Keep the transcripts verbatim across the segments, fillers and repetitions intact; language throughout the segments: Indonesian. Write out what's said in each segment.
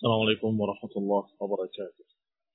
السلام عليكم ورحمة الله وبركاته.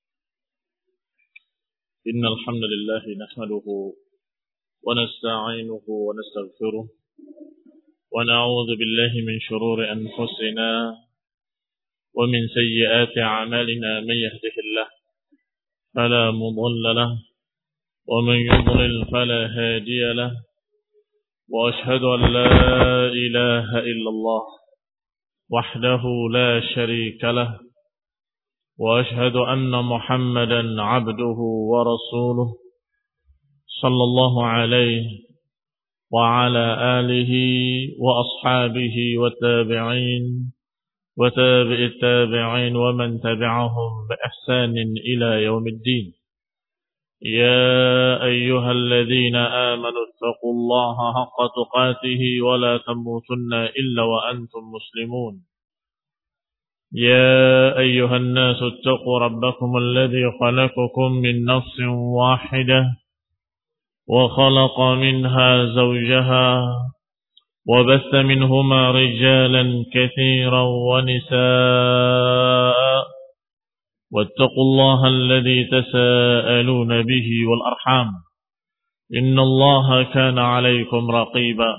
إن الحمد لله نحمده ونستعينه ونستغفره ونعوذ بالله من شرور أنفسنا ومن سيئات أعمالنا. من يهده الله فلا مضل له ومن يضلل فلا هادي له، وأشهد أن لا إله إلا الله وحده لا شريك له، وأشهد أن محمدا عبده ورسوله صلى الله عليه وعلى آله وأصحابه والتابعين وتابع التابعين ومن تبعهم بإحسان إلى يوم الدين. يا أيها الذين آمنوا اتقوا الله حق تقاته ولا تموتن إلا وأنتم مسلمون. يا أيها الناس اتقوا ربكم الذي خلقكم من نفس واحدة وخلق منها زوجها وبث منهما رجالا كثيرا ونساء، واتقوا الله الذي تساءلون به والأرحام إن الله كان عليكم رقيبا.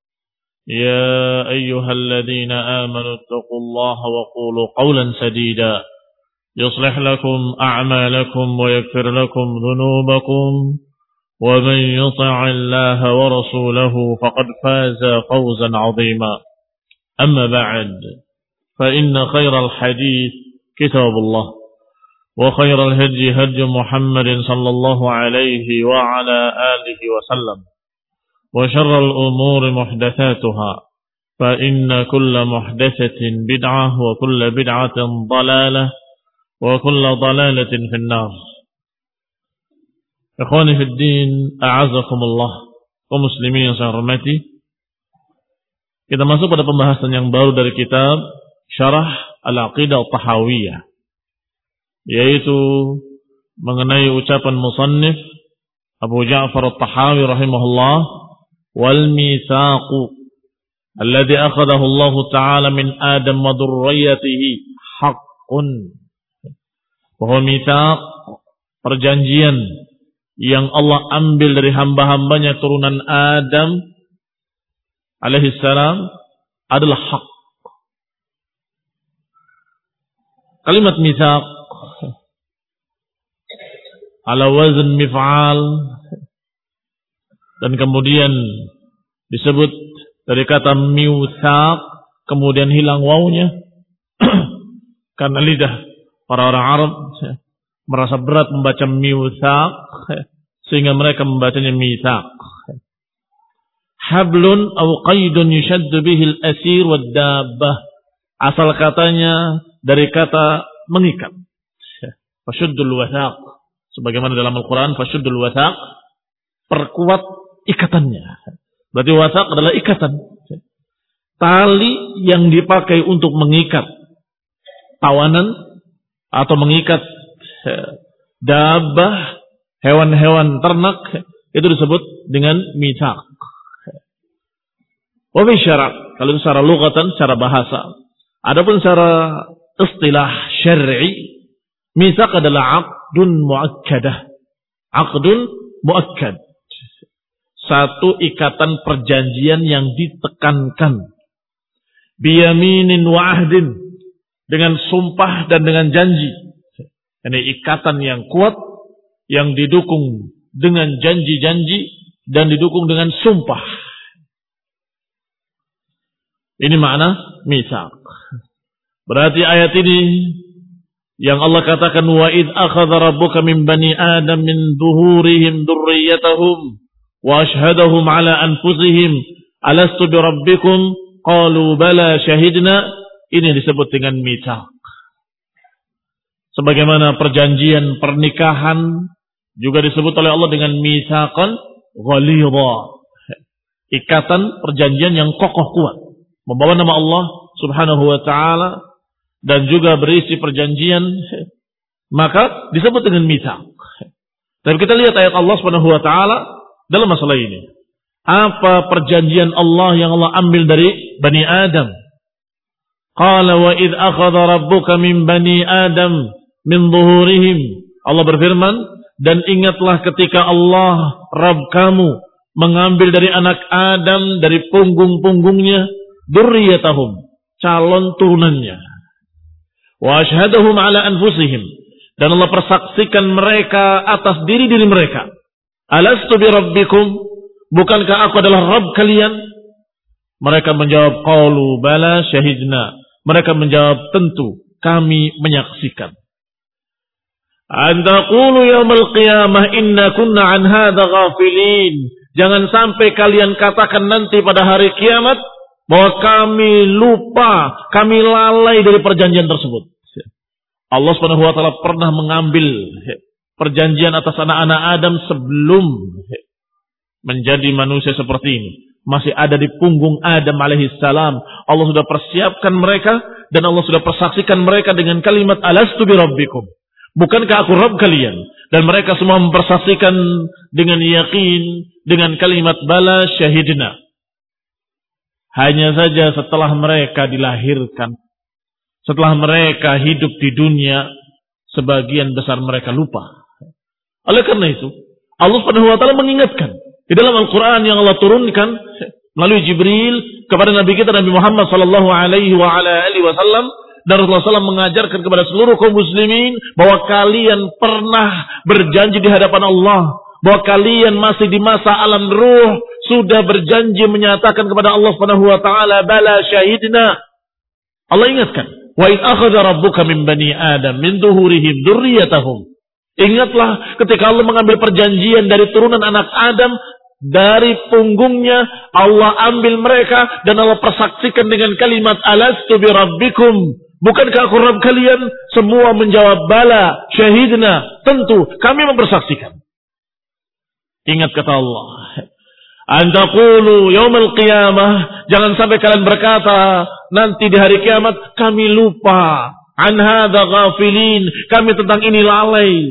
يا أيها الذين آمنوا اتقوا الله وقولوا قولا سديدا يصلح لكم أعمالكم ويغفر لكم ذنوبكم، ومن يطع الله ورسوله فقد فاز فوزا عظيما. أما بعد، فإن خير الحديث كتاب الله، وخير الهدي هدي محمد صلى الله عليه وعلى آله وسلم، وشر الأمور محدثاتها، فإن كل محدثة بدعة وكل بدعة ضلالة وكل ضلالة في النار. Ikhwani fi din, a'azakumullah, kaum muslimin yang saya hormati. Kita masuk pada pembahasan yang baru dari kitab Syarah Al-Aqidah At-Tahawiyah, yaitu mengenai ucapan musannif Abu Ja'far At-Tahawi rahimahullah, wal mitsaqu alladhi akhadahu Allah Ta'ala min Adam wa dzurriyyatihi haqqun. Bahwa mitsaq, perjanjian yang Allah ambil dari hamba-hambanya turunan Adam alaihi salam adalah hak. Kalimat mitsaq ala wazn mif'al, dan kemudian disebut dari kata miutsaq, kemudian hilang wawunya karena lidah para orang Arab merasa berat membaca miutsaq sehingga mereka membacanya mitsaq. Hablun aw qaidun yushaddu bihi al-asir wad-dabbah, asal katanya dari kata mengikat. Fashuddul wathaq, sebagaimana dalam Al-Quran, fashuddul wathaq, perkuat ikatannya. Berarti wathaq adalah ikatan, tali yang dipakai untuk mengikat tawanan atau mengikat dabbah, hewan-hewan ternak, itu disebut dengan mitsaq. Wa fi syara', kalau itu secara lughatan, secara bahasa. Adapun secara istilah syar'i, mitsaq adalah aqdun muakkadah. Aqdun muakkad, satu ikatan perjanjian yang ditekankan. Biyaminin wa ahdin, dengan sumpah dan dengan janji. Ini ikatan yang kuat, yang didukung dengan janji-janji dan didukung dengan sumpah. Ini makna mitsaq. Berarti ayat ini yang Allah katakan, wa id akhadha rabbuka min bani adam min zuhurihim dzurriyyatahum wa ashhadahum ala anfusihim alastu bi rabbikum qalu bala syahidna. Ini disebut dengan mitsaq. Sebagaimana perjanjian pernikahan juga disebut oleh Allah dengan mitsaqan ghalidha, ikatan perjanjian yang kokoh kuat, membawa nama Allah Subhanahu wa taala dan juga berisi perjanjian, maka disebut dengan mitsaq. Tapi kita lihat ayat Allah Subhanahu wa taala dalam masalah ini. Apa perjanjian Allah yang Allah ambil dari Bani Adam? Qala wa idh akhadha rabbuka min bani Adam min zuhurihim. Allah berfirman, dan ingatlah ketika Allah Rabb kamu mengambil dari anak Adam dari punggung-punggungnya dzurriyyatahum, calon turunannya. Wa asyhadahum ala anfusihim, dan Allah persaksikan mereka atas diri-diri mereka. Alastu bi rabbikum, bukankah aku adalah Rabb kalian? Mereka menjawab qalu bala syahidna. Mereka menjawab tentu kami menyaksikan. An taqulu yaumil qiyamah inna kunna an hadza ghafilin. Jangan sampai kalian katakan nanti pada hari kiamat bahwa kami lupa, kami lalai dari perjanjian tersebut. Allah Subhanahu wa taala pernah mengambil perjanjian atas anak-anak Adam sebelum menjadi manusia seperti ini. Masih ada di punggung Adam alaihi salam. Allah sudah persiapkan mereka dan Allah sudah persaksikan mereka dengan kalimat alastu bi rabbikum. Bukankah aku Rabb kalian? Dan mereka semua mempersaksikan dengan yakin dengan kalimat bala syahidna. Hanya saja setelah mereka dilahirkan, setelah mereka hidup di dunia, sebagian besar mereka lupa. Oleh karena itu, Allah Subhanahu wa taala mengingatkan di dalam Al-Qur'an yang Allah turunkan melalui Jibril kepada Nabi kita Nabi Muhammad sallallahu alaihi wa ala alihi wasallam, dan Rasulullah shallallahu alaihi wasallam mengajarkan kepada seluruh kaum muslimin bahwa kalian pernah berjanji di hadapan Allah, bahwa kalian masih di masa alam ruh sudah berjanji menyatakan kepada Allah Subhanahu wa taala bala syahidna. Allah ingatkan, wa id akhadha rabbuka min bani Adam min zuhurihim dzurriyyatahum. Ingatlah ketika Allah mengambil perjanjian dari turunan anak Adam, dari punggungnya Allah ambil mereka dan Allah persaksikan dengan kalimat alastu bi rabbikum. Bukankah aku Rabb kalian? Semua menjawab bala syahidna, tentu kami mempersaksikan. Ingat kata Allah, an taqulu yaumil qiyamah, jangan sampai kalian berkata nanti di hari kiamat kami lupa, an hadza ghafilin, kami tentang ini lalai.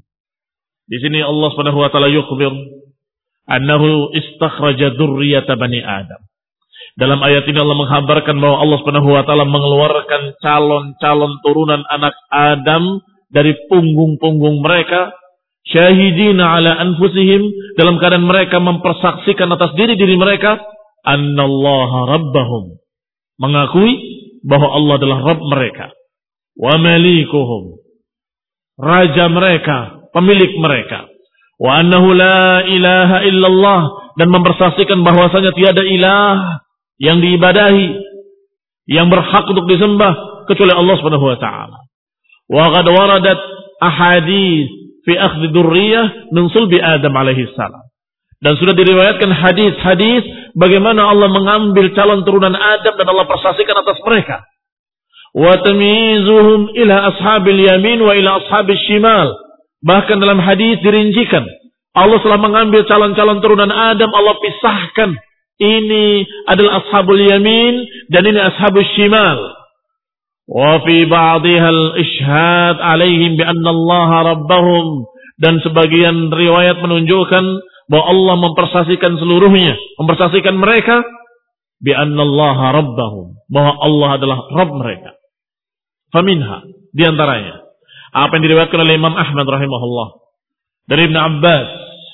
Di sini Allah Subhanahu wa taala yukhbir annahu istakhraja dzurriyyata bani Adam. Dalam ayat ini Allah menghabarkan bahwa Allah Subhanahu wa taala mengeluarkan calon-calon turunan anak Adam dari punggung-punggung mereka, syahidina ala anfusihim, dalam keadaan mereka mempersaksikan atas diri-diri mereka annallaha rabbahum, mengakui bahwa Allah adalah Rabb mereka, wa malikuhum, raja mereka, pemilik mereka, wa annahu la ilaha illallah, dan mempersaksikan bahwasanya tiada ilah yang diibadahi, yang berhak untuk disembah kecuali Allah Subhanahu wa taala. Wa qad waradat ahadits fi akhdhi dzurriyyah min sulbi Adam alaihi salam. Dan sudah diriwayatkan hadis-hadis bagaimana Allah mengambil calon turunan Adam dan Allah persaksikan atas mereka. Wa tamyizuhum ila ashabil yamin wa ila ashabil shimal. Bahkan dalam hadis dirincikan Allah telah mengambil calon-calon turunan Adam, Allah pisahkan. Ini adalah ashabul yamin dan ini ashabul shimal. Wa fi ba'dihha al-ishhad alaihim bi anna Allah rabbahum, dan sebagian riwayat menunjukkan bahwa Allah mempersaksikan seluruhnya, mempersaksikan mereka bi anna Allah rabbahum, bahwa Allah adalah Rabb mereka. Faminha, di antaranya apa yang diriwayatkan oleh Imam Ahmad rahimahullah dari Ibn Abbas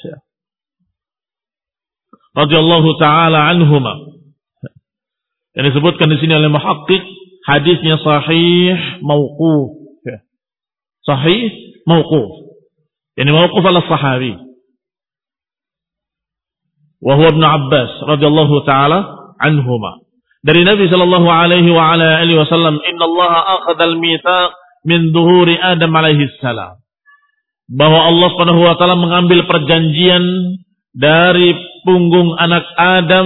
radhiyallahu taala anhuma, yang disebutkan di sini oleh muhaqqiq, hadisnya sahih mauquf, sahih mauquf, yani mauquf ala sahabi, wa huwa Ibn Abbas radhiyallahu taala anhuma, dari Nabi sallallahu alaihi wa ala alihi wasallam, innallaha akhadha al-mitsaq min dhuhuri Adam alaihi salam, bahwa Allah Subhanahu wa taala mengambil perjanjian dari punggung anak Adam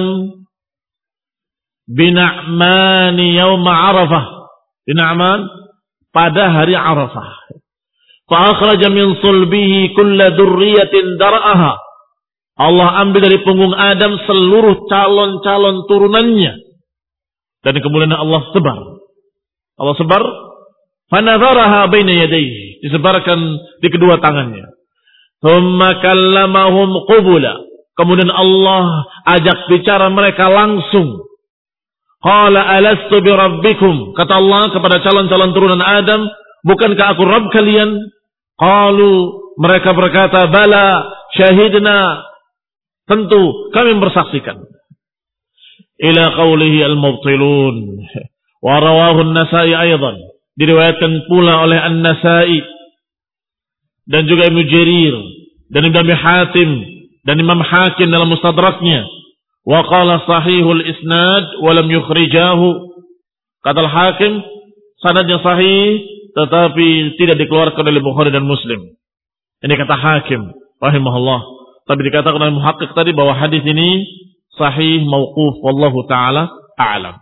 bina'mani yauma Arafah, bina'man pada hari Arafah. Fa akhraja min sulbihi kulla dzurriyyatin dar'aha. Allah ambil dari punggung Adam seluruh calon-calon turunannya, dan kemudian Allah sebar. Allah sebar, fanadharaha baina yadayhi, disebarkan di kedua tangannya. Thumma kallamahum qubula, kemudian Allah ajak bicara mereka langsung. Qala alastu bi rabbikum, kata Allah kepada calon-calon turunan Adam, bukankah aku Rabb kalian? Qalu, mereka berkata, bala, syahidna, tentu kami bersaksikan. Ila qawlihi al-mubtilun. Wa rawahu an-Nasa'i aydan, diriwayatkan pula oleh An-Nasa'i dan juga Ibnu Jarir dan Ibnu Abi Hatim dan Imam Hakim dalam Mustadraknya. Wa qala sahihul isnad wa lam yukhrijahu. Kata Al-Hakim, sanadnya sahih tetapi tidak dikeluarkan oleh Bukhari dan Muslim. Ini kata Hakim rahimahullah. Tapi dikatakan oleh muhaqqiq tadi bahwa hadis ini sahih mauquf, wallahu taala a'lam.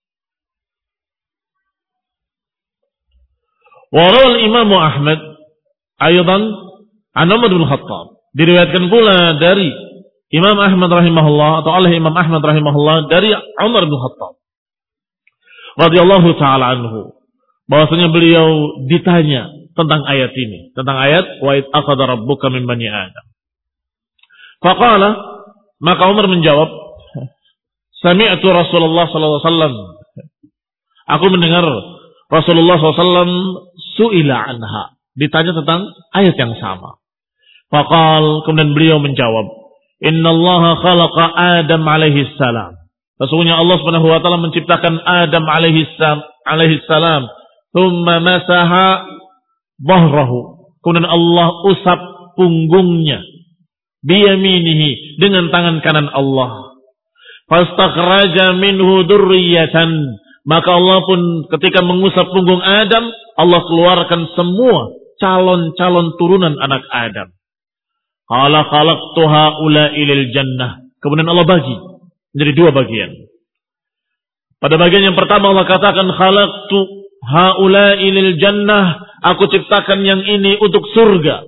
Wa rawal Imam Ahmad aydan an Umar bin Khattab, diriwayatkan pula dari Imam Ahmad rahimahullah atau oleh Imam Ahmad rahimahullah dari Umar bin Khattab radhiyallahu taala anhu, bahwasanya beliau ditanya tentang ayat ini, tentang ayat wa id akhadha rabbuka min bani adam. Faqala, maka Umar menjawab, sami'tu Rasulullah sallallahu alaihi wasallam, aku mendengar Rasulullah sallallahu alaihi wasallam su'ila anha, ditanya tentang ayat yang sama. Faqal, kemudian beliau menjawab, innallaha khalaqa Adam alaihi salam, sesungguhnya Allah Subhanahu wa taala menciptakan Adam alaihi salam, alaihi salam, thumma masaha dhahrahu, kemudian Allah usap punggungnya, biyaminihi, dengan tangan kanan Allah. Fastakhraja minhu dzurriyyatan, maka Allah pun ketika mengusap punggung Adam, Allah keluarkan semua calon-calon turunan anak Adam. Qala khalaqtu haula'i lil jannah, kemudian Allah bagi menjadi dua bagian. Pada bagian yang pertama Allah katakan khalaqtu haula'i lil jannah, aku ciptakan yang ini untuk surga.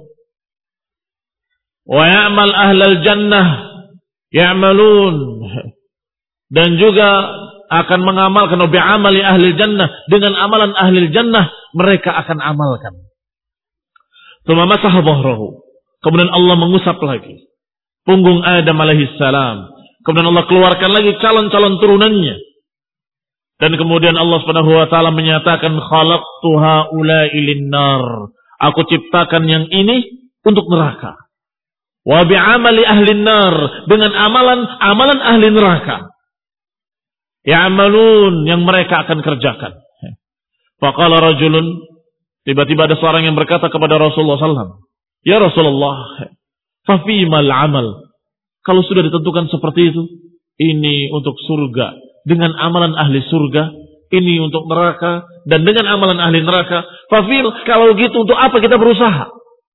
Wa ya'mal ahlal jannah ya'malun, dan juga akan mengamalkan bi'amali ahli jannah, dengan amalan ahli jannah mereka akan amalkan. Tsumma masaha dhahrahu, kemudian Allah mengusap lagi punggung Adam alaihi salam, kemudian Allah keluarkan lagi calon-calon turunannya, dan kemudian Allah Subhanahu wa taala menyatakan khalaqtu haula'i lin-nar, aku ciptakan yang ini untuk neraka. Wa bi'amali ahli nar, dengan amalan amalan ahli neraka. Ya'malun, yang mereka akan kerjakan. Faqala rajulun, tiba-tiba ada seorang yang berkata kepada Rasulullah sallallahu alaihi wasallam, ya Rasulullah, fa fimal amal, kalau sudah ditentukan seperti itu, ini untuk surga dengan amalan ahli surga, ini untuk neraka dan dengan amalan ahli neraka, fa fil, kalau gitu untuk apa kita berusaha?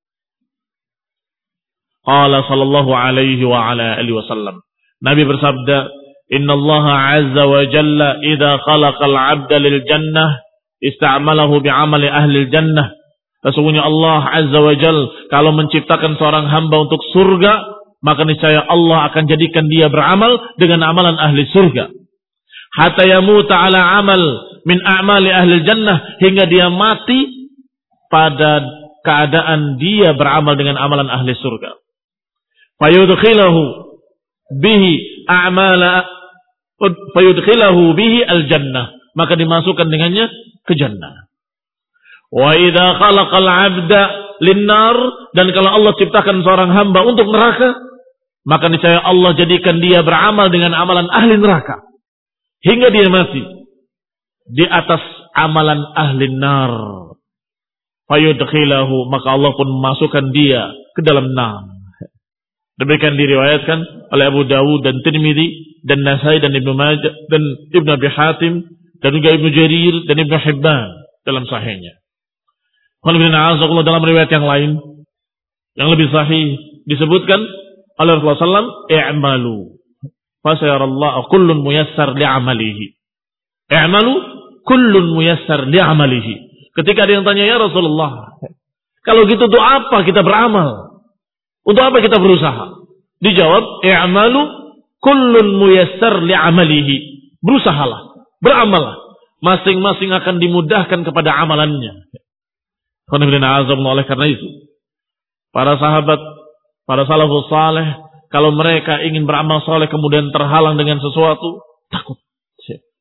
Qala sallallahu alaihi wa ala alihi wasallam, Nabi bersabda, innallaha azza wa jalla idza khalaqal 'abda lil jannah ista'malahu bi'amali ahli jannah. Sesungguhnya Allah azza wa jalla kalau menciptakan seorang hamba untuk surga, maka niscaya Allah akan jadikan dia beramal dengan amalan ahli surga. Hatta yamuta 'ala 'amal min a'mali ahli jannah, hingga dia mati pada keadaan dia beramal dengan amalan ahli surga. Fayudkhilahu bihi a'mala fayudkhilahu bihi al-jannah, maka dimasukkan dengannya ke jannah. Wa idza khalaqal 'abda lin-nar, dan kalau Allah ciptakan seorang hamba untuk neraka, maka niscaya Allah jadikan dia beramal dengan amalan ahli neraka hingga dia mati di atas amalan ahli nar. Fayudkhilahu, maka Allah pun memasukkan dia ke dalam nar. Demikian diriwayatkan oleh Abu Dawud dan Tirmidzi dan Nasai dan Ibnu Majah dan Ibnu Abi Hatim dan juga Ibnu Jarir dan Ibnu Hibban dalam sahihnya. Alhamdulillah, dalam riwayat yang lain yang lebih sahih disebutkan oleh Rasulullah sallallahu alaihi wasallam, i'malu fasayarallahu kullun muyassar li'amalihi. I'malu kullun muyassar li'amalihi. Ketika ada yang tanya, ya Rasulullah, kalau gitu untuk apa kita beramal? Untuk apa kita berusaha? Dijawab, i'malu kullun muyassar li'amalihi. Berusahalah, beramallah. Masing-masing akan dimudahkan kepada amalannya. Oleh karena itu, para sahabat, para salafus saleh, kalau mereka ingin beramal saleh kemudian terhalang dengan sesuatu, takut.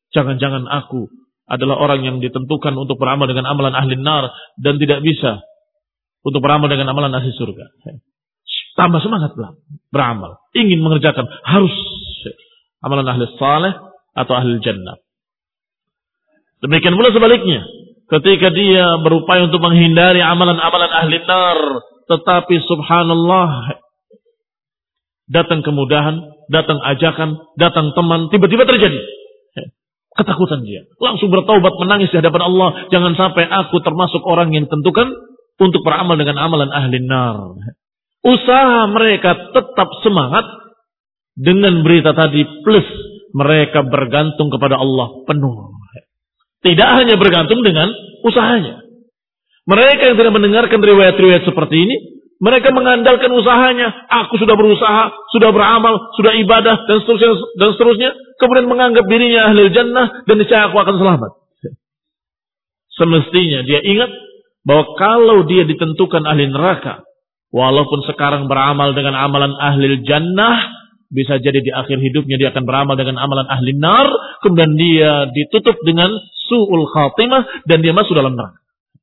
Jangan-jangan aku adalah orang yang ditentukan untuk beramal dengan amalan ahli nar dan tidak bisa untuk beramal dengan amalan ahli surga. Tambah semangatlah beramal. Ingin mengerjakan harus amalan ahli saleh atau ahli jannah. Demikian pula sebaliknya. Ketika dia berupaya untuk menghindari amalan-amalan ahli nar, tetapi subhanallah datang kemudahan, datang ajakan, datang teman, tiba-tiba terjadi ketakutan dia. Langsung bertaubat, menangis di hadapan Allah. Jangan sampai aku termasuk orang yang ditentukan untuk beramal dengan amalan ahli nar. Usaha mereka tetap semangat dengan berita tadi, plus mereka bergantung kepada Allah penuh. Tidak hanya bergantung dengan usahanya. Mereka yang tidak mendengarkan riwayat-riwayat seperti ini, mereka mengandalkan usahanya. Aku sudah berusaha, sudah beramal, sudah ibadah, dan seterusnya, dan seterusnya. Kemudian menganggap dirinya ahli jannah, dan niscaya aku akan selamat. Semestinya dia ingat bahwa kalau dia ditentukan ahli neraka, walaupun sekarang beramal dengan amalan ahli jannah, bisa jadi di akhir hidupnya dia akan beramal dengan amalan ahli nar, kemudian dia ditutup dengan su'ul khatimah, dan dia masuk dalam neraka.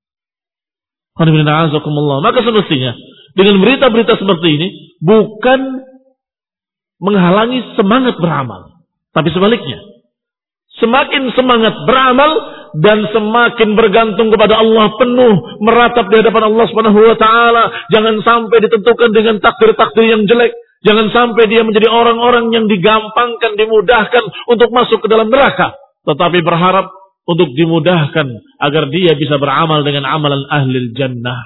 Maka semestinya dengan berita-berita seperti ini bukan menghalangi semangat beramal, tapi sebaliknya, semakin semangat beramal dan semakin bergantung kepada Allah penuh, meratap di hadapan Allah Subhanahu wa taala. Jangan sampai ditentukan dengan takdir-takdir yang jelek. Jangan sampai dia menjadi orang-orang yang digampangkan, dimudahkan untuk masuk ke dalam neraka, tetapi berharap untuk dimudahkan agar dia bisa beramal dengan amalan ahli jannah.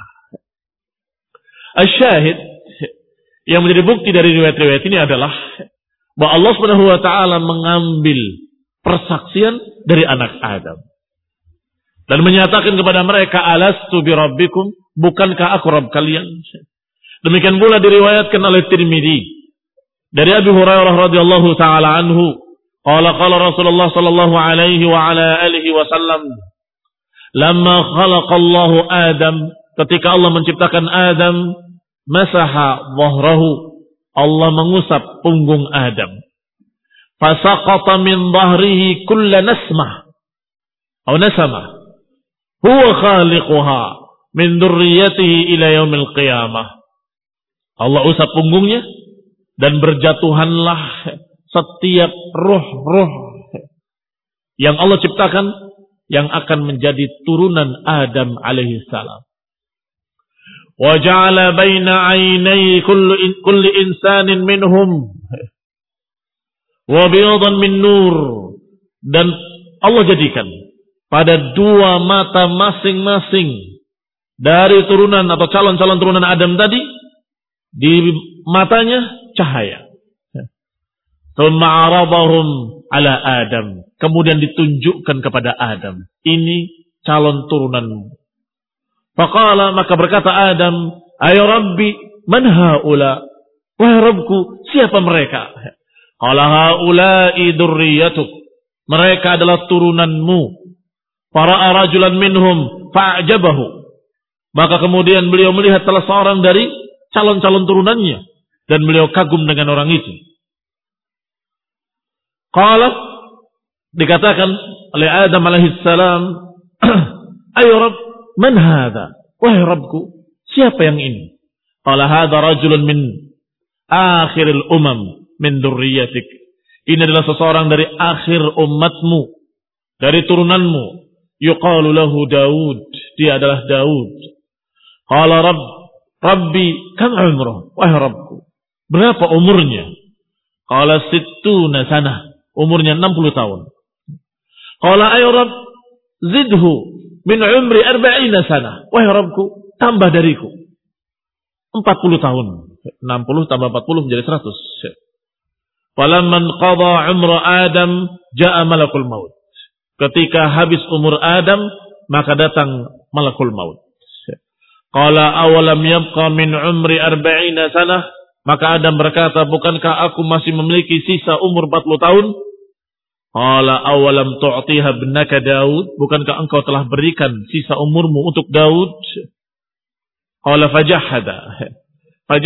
Asyahid yang menjadi bukti dari riwayat-riwayat ini adalah bahwa Allah Subhanahu wa taala mengambil persaksian dari anak Adam dan menyatakan kepada mereka, alastu bi rabbikum, bukankah aku Rabb kalian? Demikian pula diriwayatkan oleh Tirmidzi dari Abu Hurairah radhiyallahu taala anhu, qala qala Rasulullah sallallahu alaihi wa ala alihi wasallam, lamma khalaqallahu Adam, ketika Allah menciptakan Adam, masaha dhahrahu, Allah mengusap punggung Adam. Fasaqata min dhahrihi kulla nasmah atau nasamah huwa khaliquha min dzurriyyatihi ila yaumil qiyamah. Allah usap punggungnya dan berjatuhanlah setiap ruh-ruh yang Allah ciptakan yang akan menjadi turunan Adam alaihi salam. Wa ja'ala baina 'ainai kulli kulli insanin minhum wa biyadan min nur, dan Allah jadikan pada dua mata masing-masing dari turunan atau calon-calon turunan Adam tadi, di matanya cahaya. Tsumma 'aradahum ala Adam, kemudian ditunjukkan kepada Adam, ini calon turunanmu. Faqala, maka berkata Adam, ayo Rabbi, man haula? Wahai Rabbku, siapa mereka? Qala haula'i dzurriyyatuk, mereka adalah turunanmu. Fara'a rajulan minhum fa'jabahu, maka kemudian beliau melihat salah seorang dari calon-calon turunannya dan beliau kagum dengan orang itu. Qala, dikatakan oleh Adam alaihi salam, ayo Rabb, man hadha? Wahai Rabbku, siapa yang ini? Qala hadha rajulun min akhiril umam min dzurriyyatik, ini adalah seseorang dari akhir umatmu, dari turunanmu. Yuqalu lahu Daud, dia adalah Daud. Qala Rabb, Rabbi, kam umruh? Wahai Rabbku, berapa umurnya? Qala sittuna sanah, umurnya enam puluh tahun. Qala ay Rabb, zidhu min umri arba'ina sanah. Wahai Rabbku, tambah dariku empat puluh tahun. enam puluh tambah empat puluh menjadi seratus. Falamman qada umra Adam, ja'a malakul maut. Ketika habis umur Adam, maka datang malakul maut. Qala awalam yabqa min umri arba'ina sanah, maka Adam berkata, bukankah aku masih memiliki sisa umur empat puluh tahun? Qala awalam tu'tiha ibnaka Daud, bukankah engkau telah berikan sisa umurmu untuk Daud? Qala fajahada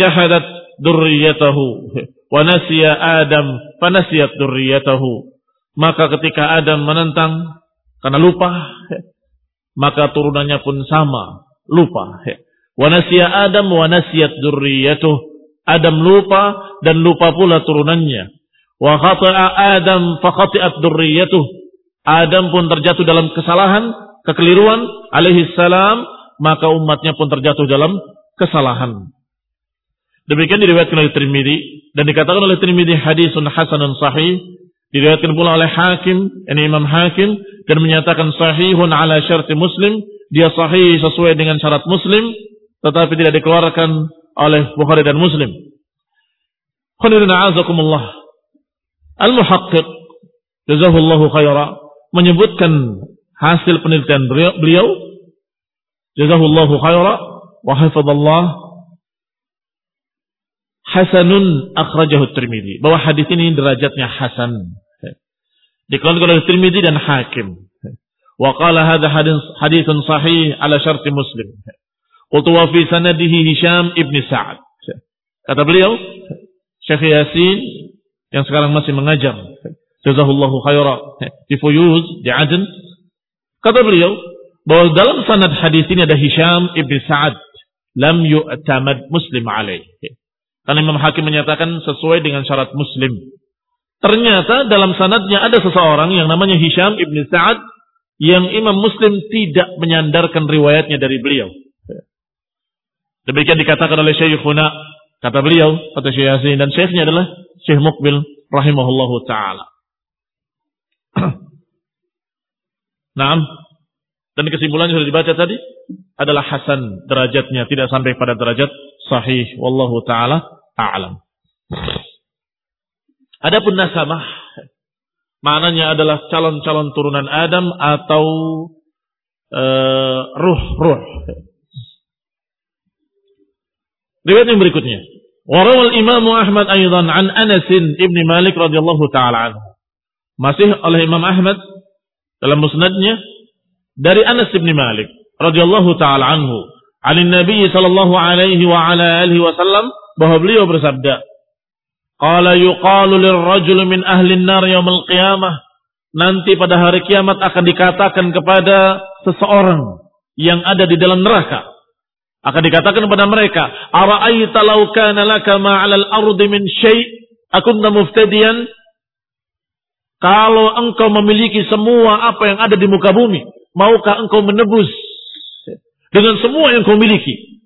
fajahadat dzurriyyatahu wa nasiya Adam fanasiyat dzurriyyatahu. Maka ketika Adam menentang karena lupa, maka turunannya pun sama, lupa. Wa nasiya Adam wa nasiyat dzurriyyatuh. Adam lupa dan lupa pula turunannya. Wa khata'a Adam fa khati'at dzurriyyatuh. Adam pun terjatuh dalam kesalahan, kekeliruan alaihi salam, maka umatnya pun terjatuh dalam kesalahan. Demikian diriwayatkan oleh Tirmidzi dan dikatakan oleh Tirmidzi hadisun hasanun sahih, diriwayatkan pula oleh Hakim, ini Imam Hakim, dan menyatakan sahihun ala syarti Muslim, dia sahih sesuai dengan syarat Muslim, tetapi tidak dikeluarkan oleh Bukhari dan Muslim. Khairuna azakumullah. Al-Muhaqqiq jazahullahu khaira menyebutkan hasil penelitian beliau, jazahullahu khaira wa hafizallah, hasanun akhrajahu Tirmidzi, bahwa hadis ini derajatnya hasan, dikeluarkan oleh Tirmidzi dan Hakim. Wa qala hadza haditsun sahih ala syarti Muslim. Qultu wa fi sanadihi Hisham ibn Sa'ad. Kata beliau, Syekh Yasin yang sekarang masih mengajar, jazahullahu khaira, di Fuyuz di Aden, kata beliau bahwa dalam sanad hadis ini ada Hisham ibn Sa'ad, lam yu'tamad Muslim alaihi. Karena Imam Hakim menyatakan sesuai dengan syarat Muslim. Ternyata dalam sanadnya ada seseorang yang namanya Hisham ibn Sa'ad yang Imam Muslim tidak menyandarkan riwayatnya dari beliau. Demikian dikatakan oleh Syekhuna, kata beliau, kata Syekh Yasin, dan syekhnya adalah Syekh Muqbil rahimahullahu ta'ala. Naam. Dan kesimpulannya sudah dibaca tadi adalah hasan derajatnya, tidak sampai pada derajat sahih, wallahu ta'ala a'lam. Adapun nasabah, maknanya adalah calon-calon turunan Adam atau uh, ruh-ruh. Riwayat yang berikutnya, warawal Imam Ahmad aidan an Anas ibn Malik radhiyallahu ta'ala anhu. Masih oleh Imam Ahmad dalam musnadnya dari Anas ibn Malik radhiyallahu ta'ala anhu, alin Nabi sallallahu alaihi wa ala alihi wasallam, bahwa beliau bersabda, qala yuqalu lirrajul min ahli an-nar yaumil qiyamah, nanti pada hari kiamat akan dikatakan kepada seseorang yang ada di dalam neraka, akan dikatakan kepada mereka, ara'aita law kana laka ma 'alal ardi min syai' akunta muftadiyan, kalau engkau memiliki semua apa yang ada di muka bumi, maukah engkau menebus dengan semua yang kau miliki?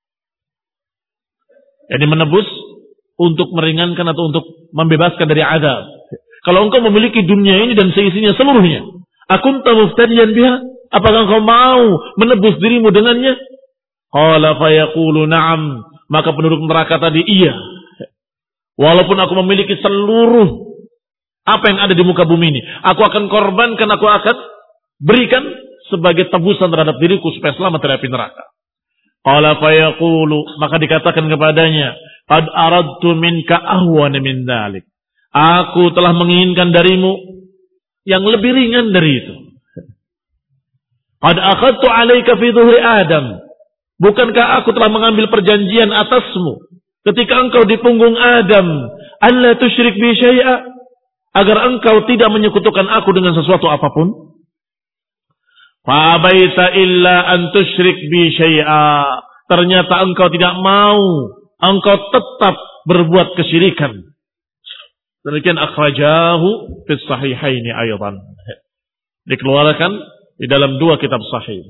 Jadi menebus untuk meringankan atau untuk membebaskan dari azab. Kalau engkau memiliki dunia ini dan seisinya seluruhnya, akunta muftadiyan biha, apakah engkau mau menebus dirimu dengannya? Qala fa yaqulu na'am, maka penduduk neraka tadi iya. Walaupun aku memiliki seluruh apa yang ada di muka bumi ini, aku akan korbankan, aku akan berikan sebagai tebusan terhadap diriku supaya selamat dari api neraka. Qala fa yaqulu, maka dikatakan kepadanya, qad aradtu minka ahwana min dzalik, aku telah menginginkan darimu yang lebih ringan dari itu. Qad akhadtu 'alaika fi dhuhri Adam, bukankah aku telah mengambil perjanjian atasmu ketika engkau di punggung Adam, alla tusyrik bi syai'a, agar engkau tidak menyekutukan aku dengan sesuatu apapun. Fa abaita illa an tusyrik bi syai'a, ternyata engkau tidak mau, engkau tetap berbuat kesyirikan. Demikian akhrajahu fi sahihaini aidan, dikeluarkan di dalam dua kitab sahih.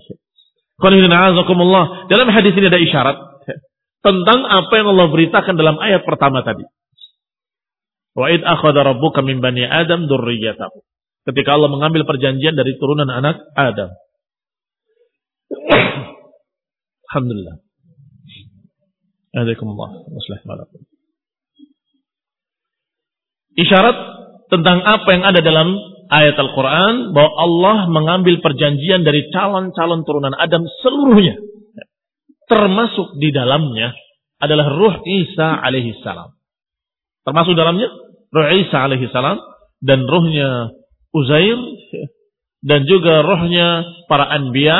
Dalam hadis ini ada isyarat tentang apa yang Allah beritakan dalam ayat pertama tadi. Wa id akhadha rabbuka min bani Adam dzurriyyatahu, ketika Allah mengambil perjanjian dari turunan anak Adam. Alhamdulillah. Alaikumullah. Isyarat tentang apa yang ada dalam ayat Al-Quran, bahwa Allah mengambil perjanjian dari calon-calon turunan Adam seluruhnya. Termasuk di dalamnya adalah ruh Isa alaihi salam. Termasuk dalamnya ruh Isa alaihi salam dan ruhnya Uzair dan juga rohnya para anbiya.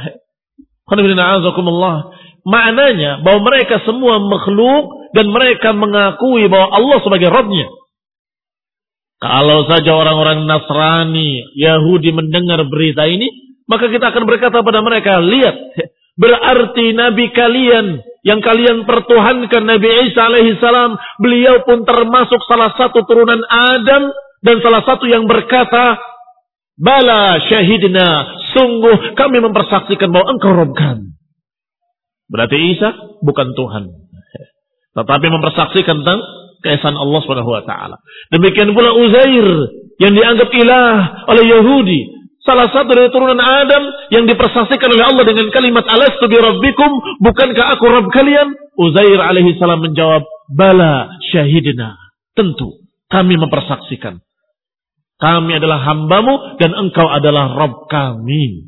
Maknanya bahwa mereka semua makhluk dan mereka mengakui bahwa Allah sebagai Rabbnya. Kalau saja orang-orang Nasrani, Yahudi mendengar berita ini, maka kita akan berkata pada mereka, lihat, berarti Nabi kalian, yang kalian pertuhankan Nabi Isa alaihi salam, beliau pun termasuk salah satu turunan Adam, dan salah satu yang berkata, bala syahidna, sungguh kami mempersaksikan bahwa engkau Rabb kami. Berarti Isa bukan Tuhan, tetapi mempersaksikan tentang keesaan Allah Subhanahu wa taala. Demikian pula Uzair yang dianggap ilah oleh Yahudi, salah satu dari turunan Adam yang dipersaksikan oleh Allah dengan kalimat alastu bi rabbikum, bukankah aku Rabb kalian? Uzair alaihi salam menjawab, bala syahidna, tentu kami mempersaksikan kami adalah hambamu dan engkau adalah Rabb kami.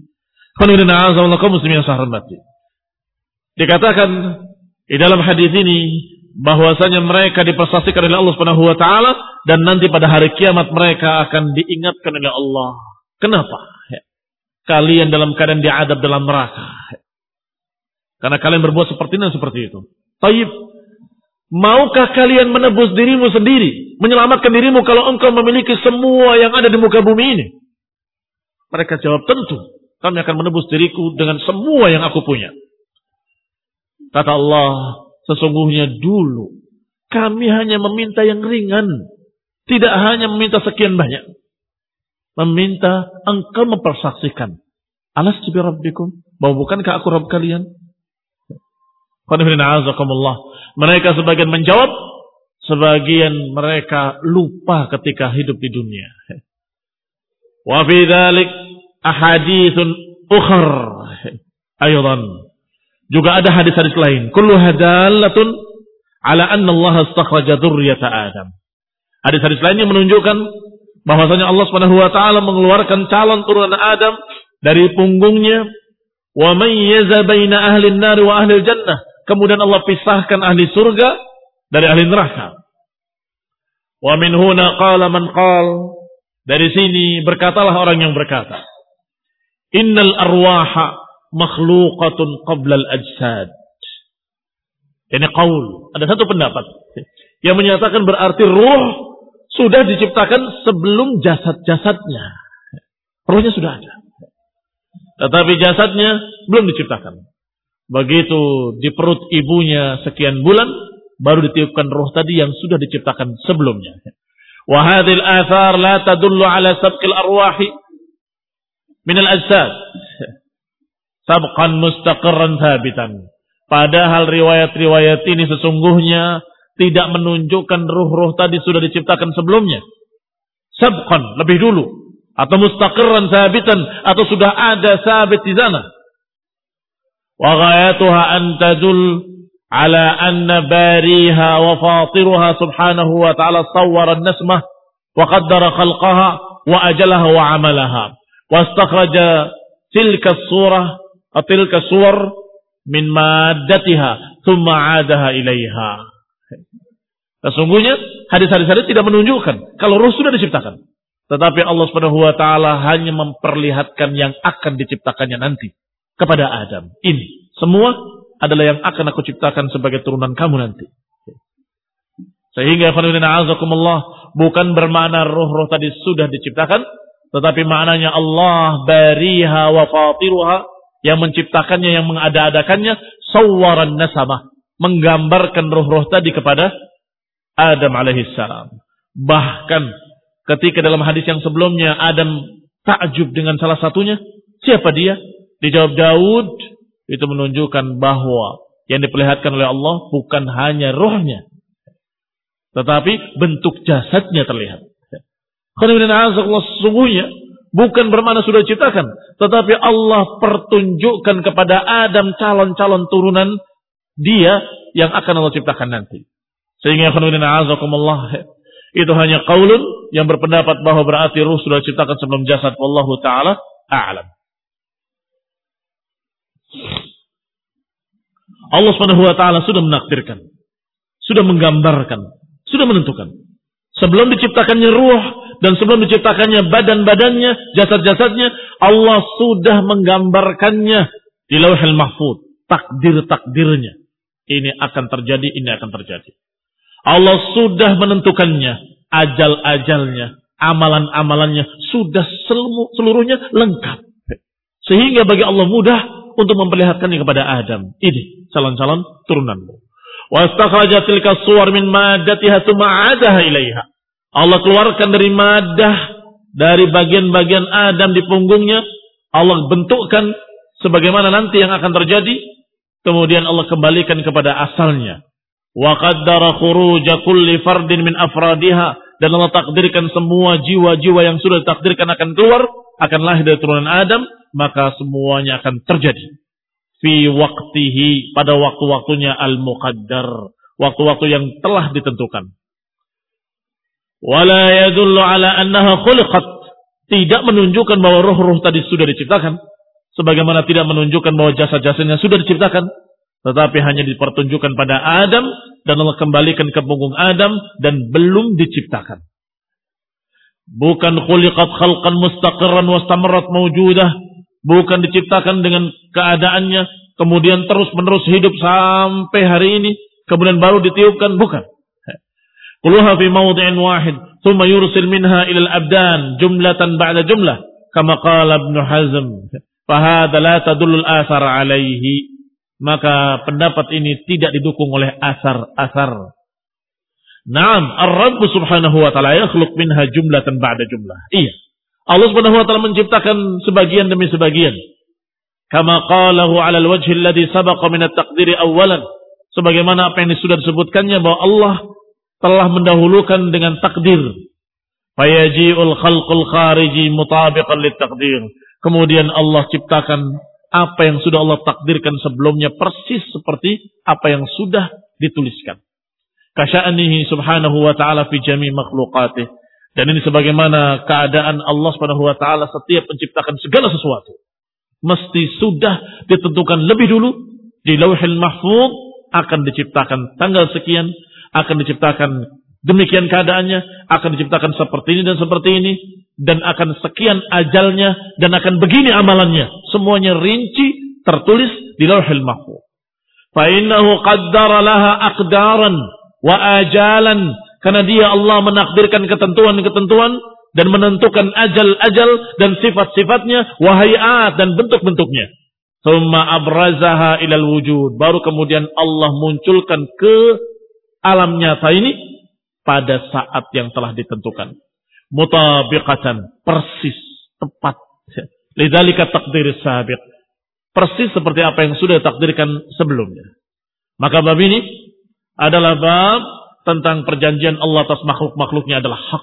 Dikatakan di dalam hadis ini bahwasanya mereka dipersaksikan oleh Allah Subhanahu wa taala dan nanti pada hari kiamat mereka akan diingatkan oleh Allah. Kenapa? Kalian dalam keadaan diadab dalam neraka. Karena kalian berbuat seperti ini dan seperti itu. Taib, maukah kalian menebus dirimu sendiri, menyelamatkan dirimu kalau engkau memiliki semua yang ada di muka bumi ini? Mereka jawab, tentu kami akan menebus diriku dengan semua yang aku punya. Kata Allah, sesungguhnya dulu kami hanya meminta yang ringan, tidak hanya meminta sekian banyak. Meminta engkau mempersaksikan, alastu bi rabbikum, bahwa bukankah aku Rabb kalian? Mereka sebagian menjawab, sebagian mereka lupa ketika hidup di dunia. Wa fi dzalik ahaditsun ukhar aydan. Juga ada hadis-hadis lain. Kullu hadalatun ala anna Allah astakhraja dzurriyyata Adam. Hadis-hadis lain yang menunjukkan bahwasanya Allah Subhanahu wa taala mengeluarkan calon turunan Adam dari punggungnya. Wa mayyaza baina ahli an-nar wa ahli al-jannah. Kemudian Allah pisahkan ahli surga dari ahli neraka. Wa min huna qala man qala. Dari sini berkatalah orang yang berkata, innal arwaha makhluqatun qabla al-ajsad. Ini qaul. Ada satu pendapat yang menyatakan berarti ruh sudah diciptakan sebelum jasad-jasadnya. Ruhnya sudah ada, tetapi jasadnya belum diciptakan. Begitu di perut ibunya sekian bulan, baru ditiupkan ruh tadi yang sudah diciptakan sebelumnya. Wa hadhil athar la tadullu ala sabqil arwahi min al-ajsad sabqan mustaqirran thabitan. Padahal riwayat-riwayat ini sesungguhnya tidak menunjukkan ruh-ruh tadi sudah diciptakan sebelumnya. Sabqan, lebih dulu, atau mustaqirran thabitan, atau sudah ada sabit di sana. Wa ghayatuha an tadul ala anna bariha wa fatiruha subhanahu wa ta'ala sawwara an-nasmah wa qaddara khalqaha wa ajalaha wa amalaha wa istakhraja tilka as-surah atau tilka suwar min maddatiha thumma 'adaha ilaiha. Sesungguhnya hadis-hadis hadis tidak menunjukkan kalau ruh sudah diciptakan, tetapi Allah Subhanahu wa taala hanya memperlihatkan yang akan diciptakannya nanti kepada Adam. Ini semua adalah yang akan aku ciptakan sebagai turunan kamu nanti. Sehingga azakumullah, bukan bermakna roh-roh tadi sudah diciptakan, tetapi maknanya Allah bariha wa fatiruha, yang menciptakannya, yang mengada-adakannya, sawwaran nasamah, menggambarkan roh-roh tadi kepada Adam alaihissalam. Bahkan ketika dalam hadis yang sebelumnya Adam takjub dengan salah satunya, siapa dia? Dijawab Daud. Itu menunjukkan bahwa yang diperlihatkan oleh Allah bukan hanya rohnya, tetapi bentuk jasadnya terlihat. Karena sesungguhnya bukan bermakna sudah diciptakan, tetapi Allah pertunjukkan kepada Adam calon-calon turunan dia yang akan Allah ciptakan nanti. Sehingga itu hanya qaulun yang berpendapat bahwa berarti ruh sudah diciptakan sebelum jasad. Wallahu ta'ala a'lam. Allah Subhanahu wa taala sudah menakdirkan, sudah menggambarkan, sudah menentukan. Sebelum diciptakannya ruh dan sebelum diciptakannya badan-badannya, jasad-jasadnya, Allah sudah menggambarkannya di Lauhul Mahfuz, takdir-takdirnya. Ini akan terjadi, ini akan terjadi. Allah sudah menentukannya ajal-ajalnya, amalan-amalannya sudah seluruhnya lengkap. Sehingga bagi Allah mudah untuk memperlihatkannya kepada Adam. Ini calon-calon turunanmu. Wastakhraja tilka suwar min maddatiha tsumma 'adaha ilaiha. Allah keluarkan dari madah, dari bagian-bagian Adam di punggungnya, Allah bentukkan sebagaimana nanti yang akan terjadi, kemudian Allah kembalikan kepada asalnya. Wa qaddara khuruja kulli fardin min afradiha, dan Allah takdirkan semua jiwa-jiwa yang sudah ditakdirkan akan keluar, akan lahir dari turunan Adam, maka semuanya akan terjadi fi waqtihi, pada waktu-waktunya al-muqaddar, waktu-waktu yang telah ditentukan. Wala yadullu ala annaha khuliqat, tidak menunjukkan bahwa roh-roh tadi sudah diciptakan, sebagaimana tidak menunjukkan bahwa jasa-jasanya sudah diciptakan, tetapi hanya dipertunjukkan pada Adam, dan Allah kembalikan ke punggung Adam, dan belum diciptakan. Bukan khuliqat khalqan mustaqirran wastamarrat mawjudah, bukan diciptakan dengan keadaannya, kemudian terus-menerus hidup sampai hari ini, kemudian baru ditiupkan, bukan. Kulluha fi mawdi'in wahid, thumma yursil minha ila al-abdan jumlatan ba'da jumlah, kama qala Ibnu Hazm, fa hadha la tadullu al-athar alaihi. Maka pendapat ini tidak didukung oleh asar-asar. Naam, Ar-Rabb subhanahu wa ta'ala yakhluq minha jumlatan ba'da jumlah. Iya, Allah subhanahu wa ta'ala menciptakan sebagian demi sebagian. Kama qalahu 'ala al-wajhi alladhi sabaqa min at-taqdiri awwalan. Sebagaimana apa yang sudah disebutkannya bahwa Allah telah mendahulukan dengan takdir. Fayaji'ul khalqul khariji mutabiqan lit-taqdir. Kemudian Allah ciptakan apa yang sudah Allah takdirkan sebelumnya persis seperti apa yang sudah dituliskan. Kasya'anihi subhanahu wa ta'ala fi jami' makhluqatih. Dan ini sebagaimana keadaan Allah subhanahu wa ta'ala setiap menciptakan segala sesuatu, mesti sudah ditentukan lebih dulu di Lauhil Mahfuz akan diciptakan tanggal sekian, akan diciptakan demikian keadaannya, akan diciptakan seperti ini dan seperti ini, dan akan sekian ajalnya, dan akan begini amalannya. Semuanya rinci tertulis di Lauhil Mahfuz. Fa innahu qaddara laha aqdaran wa ajalan, karena dia Allah menakdirkan ketentuan-ketentuan dan menentukan ajal-ajal dan sifat-sifatnya, wahayat dan bentuk-bentuknya. Tsumma abrazaha ilal wujud, baru kemudian Allah munculkan ke alam nyata ini pada saat yang telah ditentukan. Mutabiqatan, persis, tepat. Lidzalika taqdiris sabiq, persis seperti apa yang sudah ditakdirkan sebelumnya. Maka bab ini adalah bab tentang perjanjian Allah atas makhluk-makhluknya adalah hak.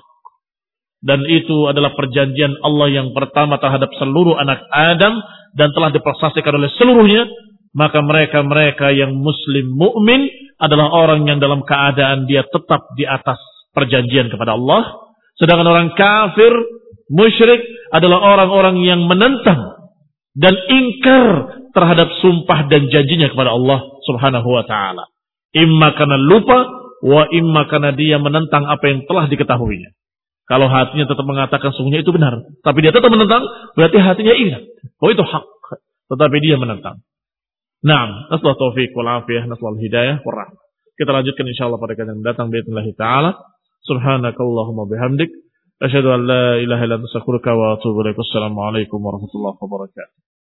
Dan itu adalah perjanjian Allah yang pertama terhadap seluruh anak Adam dan telah diprosesikan oleh seluruhnya. Maka mereka-mereka yang muslim mukmin adalah orang yang dalam keadaan dia tetap di atas perjanjian kepada Allah. Sedangkan orang kafir, musyrik adalah orang-orang yang menentang dan ingkar terhadap sumpah dan janjinya kepada Allah subhanahu wa ta'ala. Imma karena lupa, wa imma karena dia menentang apa yang telah diketahuinya. Kalau hatinya tetap mengatakan sungguhnya itu benar, tapi dia tetap menentang, berarti hatinya ingat bahwa itu hak, tetapi dia menentang. Naam, nasallahu taufiq wal afiyah, nasallahu hidayah wal rahmah. Kita lanjutkan insyaallah pada kajian yang datang باذنillah taala. Subhanakallahumma bihamdik, asyhadu an la ilaha illa anta astaghfiruka wa atubu ilaik. Wassalamu alaikum warahmatullahi wabarakatuh.